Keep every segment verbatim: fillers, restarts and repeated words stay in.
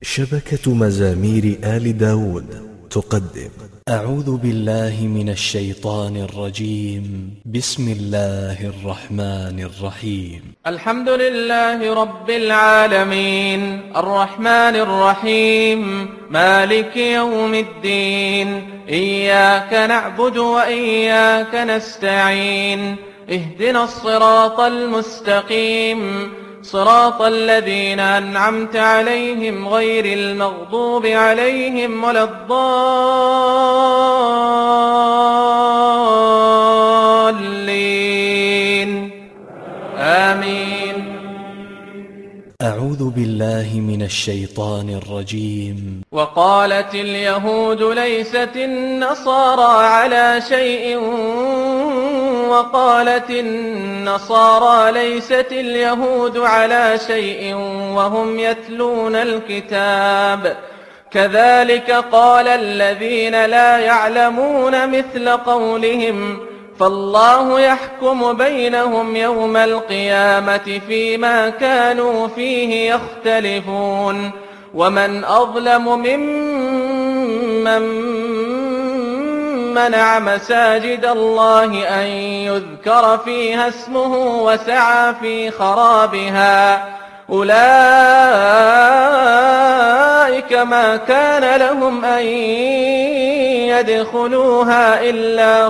شبكة مزامير آل داود تقدم. أعوذ بالله من الشيطان الرجيم. بسم الله الرحمن الرحيم. الحمد لله رب العالمين الرحمن الرحيم مالك يوم الدين. إياك نعبد وإياك نستعين. اهدنا الصراط المستقيم صراط الذين أنعمت عليهم غير المغضوب عليهم ولا الضالين آمين. أعوذ بالله من الشيطان الرجيم. وقالت اليهود ليست النصارى على شيء وقالت النصارى ليست اليهود على شيء وهم يتلون الكتاب كذلك قال الذين لا يعلمون مثل قولهم فالله يحكم بينهم يوم القيامة فيما كانوا فيه يختلفون. ومن أظلم ممن منع مساجد الله أن يذكر فيها اسمه وسعى في خرابها أولئك ما كان لهم أن يدخلوها إلا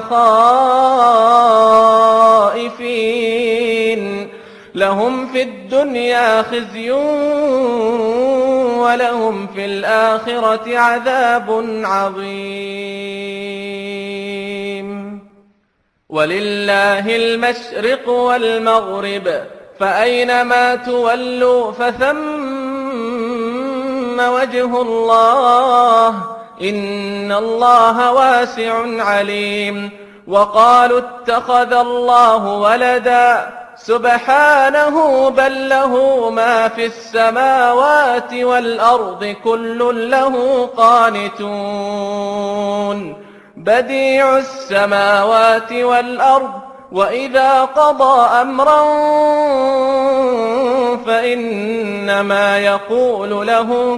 خائفين لهم في الدنيا خزي ولهم في الآخرة عذاب عظيم. ولله المشرق والمغرب فأينما تولوا فثم وجه الله إن الله واسع عليم. وقالوا اتخذ الله ولدا سبحانه بل له ما في السماوات والأرض كل له قانتون. بديع السماوات والأرض وإذا قضى أمرا فإنما يقول له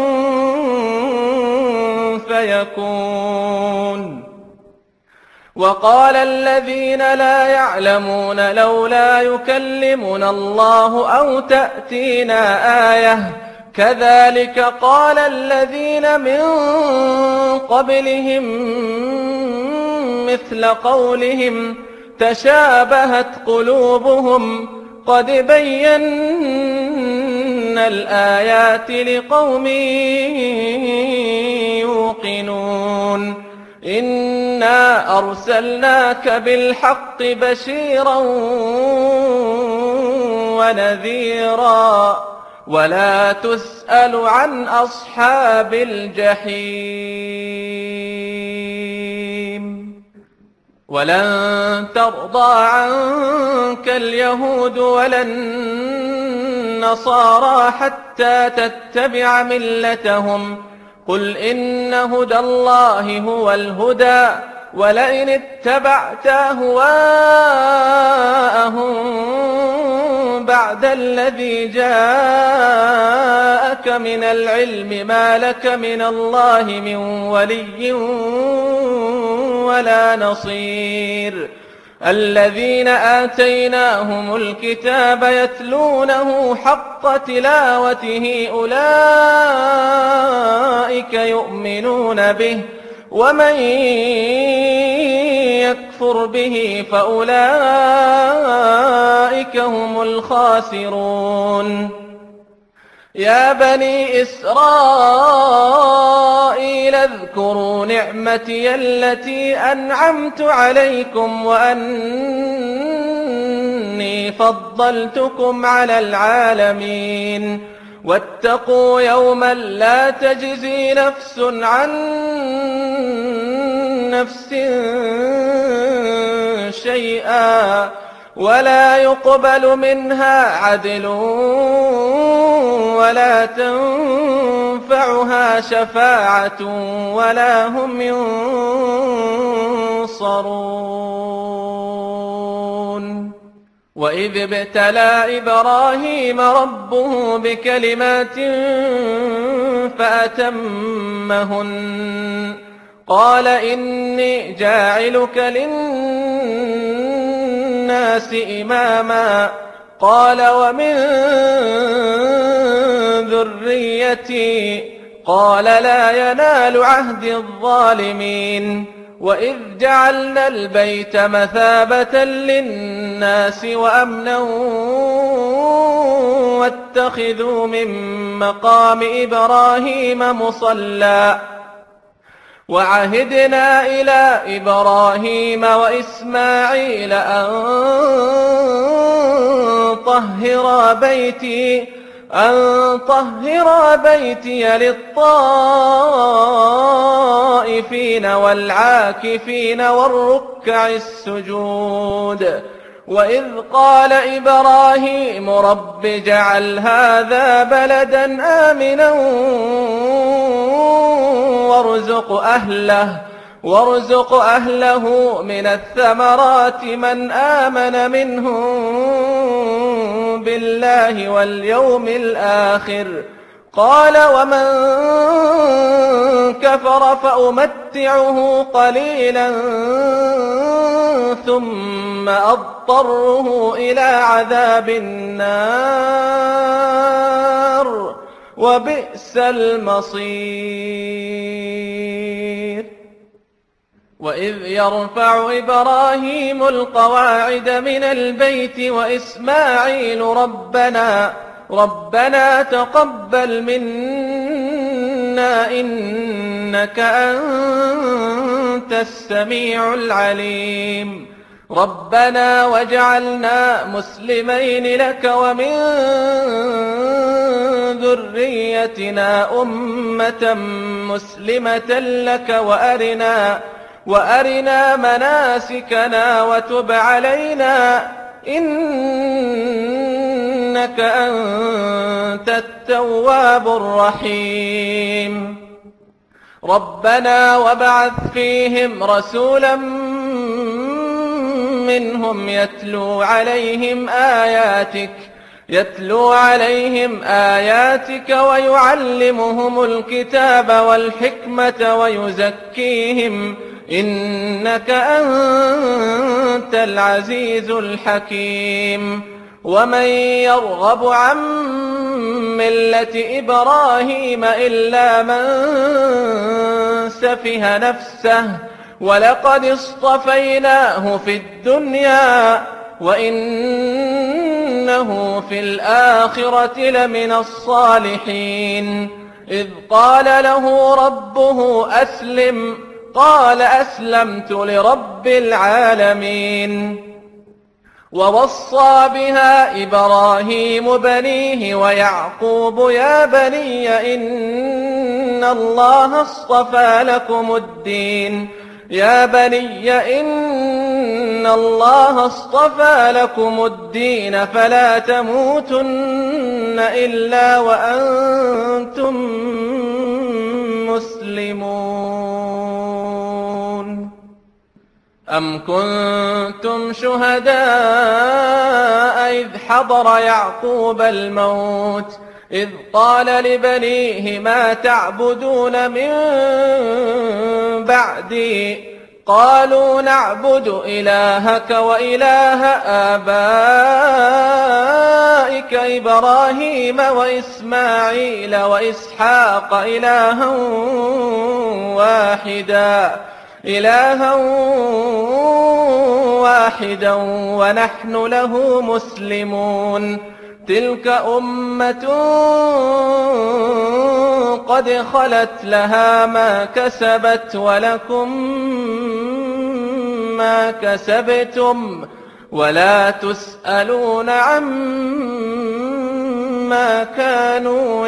كن فيكون. وقال الذين لا يعلمون لولا يكلمنا الله أو تأتينا آية كذلك قال الذين من قبلهم مثل قولهم تشابهت قلوبهم قد بينا الآيات لقوم يوقنون. إنا أرسلناك بالحق بشيرا ونذيرا ولا تسأل عن أصحاب الجحيم. ولن ترضى عنك اليهود ولا النصارى حتى تتبع ملتهم قل إن هدى الله هو الهدى ولئن اتبعت أهواءهم بعد الذي جاءك من العلم ما لك من الله من ولي ولا نصير. الذين آتيناهم الكتاب يتلونه حق تلاوته أولئك يؤمنون به ومن يكفر به فأولئك هم الخاسرون. يا بني إسرائيل اذكروا نعمتي التي أنعمت عليكم وأني فضلتكم على العالمين. واتقوا يوما لا تجزي نفس عن نفس شيئا ولا يقبل منها عدل ولا تنفعها شفاعة ولا هم ينصرون. وإذ ابتلى إبراهيم ربه بكلمات فأتمهن قال إني جاعلك للناس إماما قال ومن ذريتي قال لا ينال عهد الظالمين وإذ جعلنا البيت مثابة للناس وأمنا واتخذوا من مقام إبراهيم مصلى وعهدنا إلى إبراهيم وإسماعيل أن طهرا بيتي أن طهرا بيتي للطائفين والعاكفين والركع السجود وإذ قال إبراهيم رب اجعل هذا بلدا آمنا وارزق أهله وارزق أهله من الثمرات من آمن منهم بالله واليوم الآخر قال ومن كفر فأمتعه قليلا ثم أضطره إلى عذاب النار وبئس المصير وإذ يرفع إبراهيم القواعد من البيت وإسماعيل ربنا ربنا تقبل منا إنك أنت السميع العليم ربنا واجعلنا مسلمين لك ومن ذريتنا أمة مسلمة لك وأرنا وأرنا مناسكنا وتب علينا إنك أنت التواب الرحيم ربنا وابعث فيهم رسولا منهم يتلو عليهم آياتك يتلو عليهم آياتك ويعلمهم الكتاب والحكمة ويزكيهم إنك أنت العزيز الحكيم ومن يرغب عن ملة إبراهيم إلا من سفه نفسه ولقد اصطفيناه في الدنيا وإنه في الآخرة لمن الصالحين إذ قال له ربه أسلم قال أسلمت لرب العالمين ووصى بها إبراهيم بنيه ويعقوب يا بني إن الله اصطفى لكم الدين يا بني إن الله اصطفى لكم الدين فلا تموتن إلا وأنتم مسلمون أم كنتم شهداء إذ حضر يعقوب الموت إذ قال لبنيه ما تعبدون من بعدي قالوا نعبد إلهك وإله آبائك إبراهيم وإسماعيل وإسحاق إلها واحدا إلها واحدا ونحن له مسلمون تلك أمة قد خلت لها ما كسبت ولكم ما كسبتم ولا تسألون عما كانوا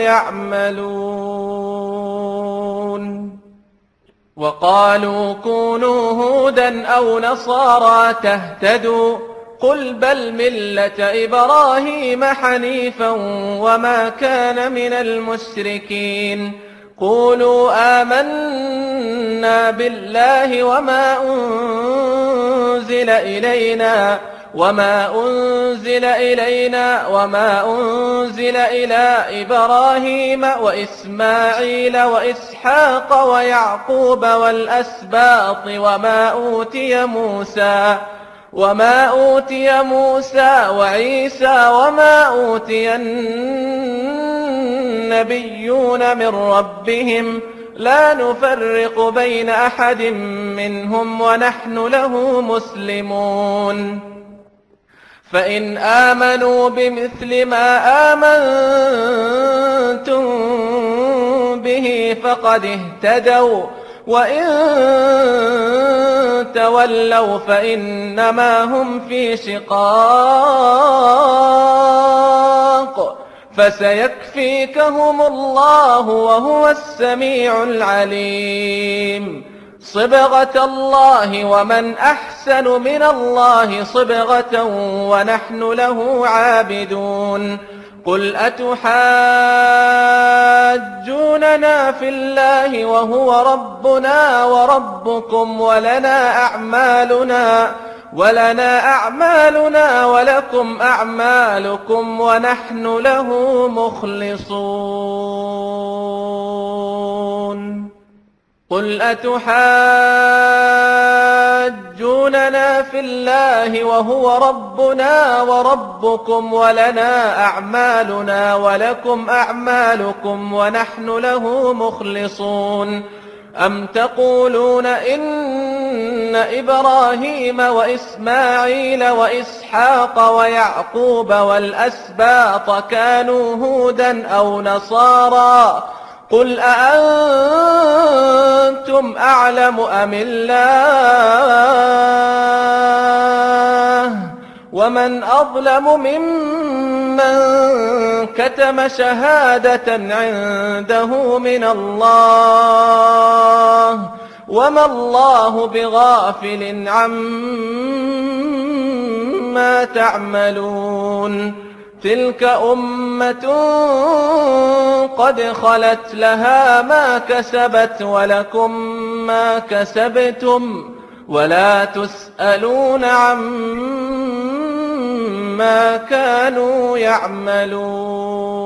يعملون وقالوا كونوا هودا أو نصارى تهتدوا قل بل ملة إبراهيم حنيفا وما كان من المشركين قولوا آمنا بالله وما أنزل إلينا وما أنزل إلينا وما أنزل إلى إبراهيم وإسماعيل وإسحاق ويعقوب والأسباط وما أوتي موسى وما أوتي موسى وعيسى وما أوتي النبيون من ربهم لا نفرق بين أحد منهم ونحن له مسلمون فإن آمنوا بمثل ما آمنتم به فقد اهتدوا وإن تولوا فإنما هم في شقاق فسيكفيكهم الله وهو السميع العليم صبغة الله ومن أحسن من الله صبغة ونحن له عابدون قل أتحاجوننا في الله وهو ربنا وربكم ولنا أعمالنا ولنا أعمالنا ولكم أعمالكم ونحن له مخلصون قل أتحاجوننا في الله وهو ربنا وربكم ولنا أعمالنا ولكم أعمالكم ونحن له مخلصون أم تقولون إن إبراهيم وإسماعيل وإسحاق ويعقوب والأسباط كانوا هودا أو نصارى قل أأنتم أعلم أم الله ومن أظلم ممن كتم شهادة عنده من الله وما الله بغافل عما تعملون تلك أمة قد خلت لها ما كسبت ولكم ما كسبتم ولا تسألون عما كانوا يعملون